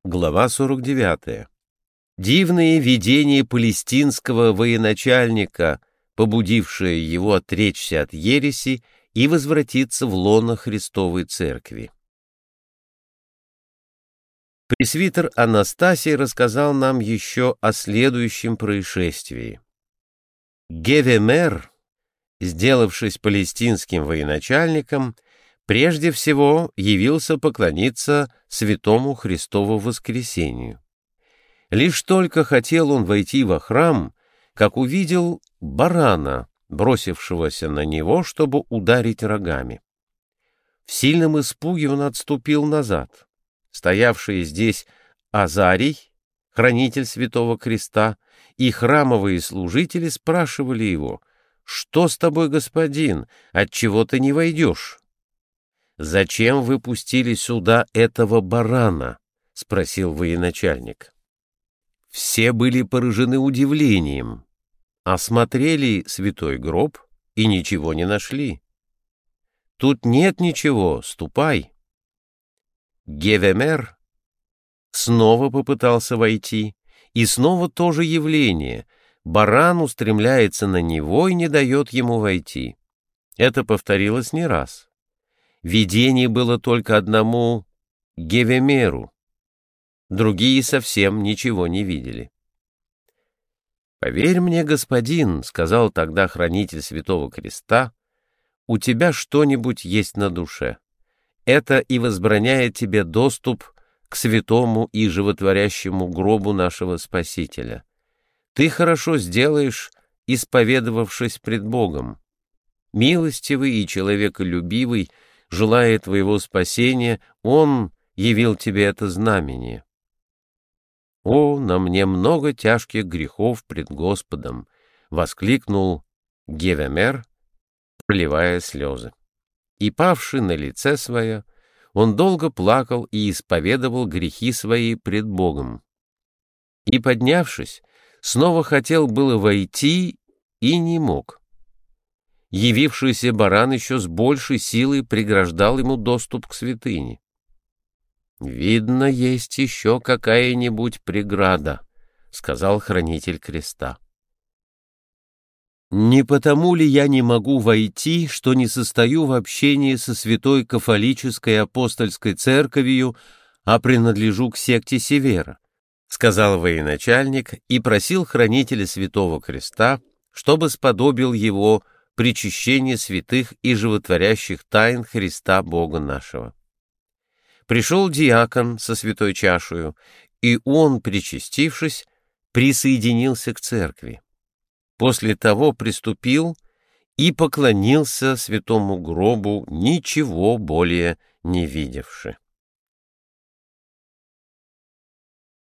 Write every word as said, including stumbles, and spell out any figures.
Глава сорок девятая. Дивные видения палестинского военачальника, побудившее его отречься от ереси и возвратиться в лоно Христовой Церкви. Пресвитер Анастасий рассказал нам еще о следующем происшествии. Гевемер, сделавшись палестинским военачальником, прежде всего явился поклониться святому Христову воскресению. Лишь только хотел он войти во храм, как увидел барана, бросившегося на него, чтобы ударить рогами. В сильном испуге он отступил назад. Стоявшие здесь Азарий, хранитель святого креста, и храмовые служители спрашивали его: «Что с тобой, господин? Отчего ты не войдешь?» «Зачем вы пустили сюда этого барана?» — спросил военачальник. Все были поражены удивлением, осмотрели святой гроб и ничего не нашли. «Тут нет ничего, ступай». Гевемер снова попытался войти, и снова то же явление. Баран устремляется на него и не дает ему войти. Это повторилось не раз. Видение было только одному Гевемеру. Другие совсем ничего не видели. «Поверь мне, господин, — сказал тогда хранитель святого креста, — у тебя что-нибудь есть на душе. Это и возбраняет тебе доступ к святому и животворящему гробу нашего Спасителя. Ты хорошо сделаешь, исповедовавшись пред Богом. Милостивый и человеколюбивый, желая твоего спасения, Он явил тебе это знамение». «О, на мне много тяжких грехов пред Господом!» — воскликнул Гевемер, проливая слезы. И, павший на лице свое, он долго плакал и исповедовал грехи свои пред Богом. И, поднявшись, снова хотел было войти и не мог. Явившийся баран еще с большей силой преграждал ему доступ к святыне. «Видно, есть еще какая-нибудь преграда», — сказал хранитель креста. «Не потому ли я не могу войти, что не состою в общении со святой кафолической апостольской церковью, а принадлежу к секте Севера?» — сказал военачальник и просил хранителя святого креста, чтобы сподобил его причащение святых и животворящих тайн Христа Бога нашего. Пришел диакон со святой чашею, и он, причастившись, присоединился к церкви. После того приступил и поклонился святому гробу, ничего более не видевши.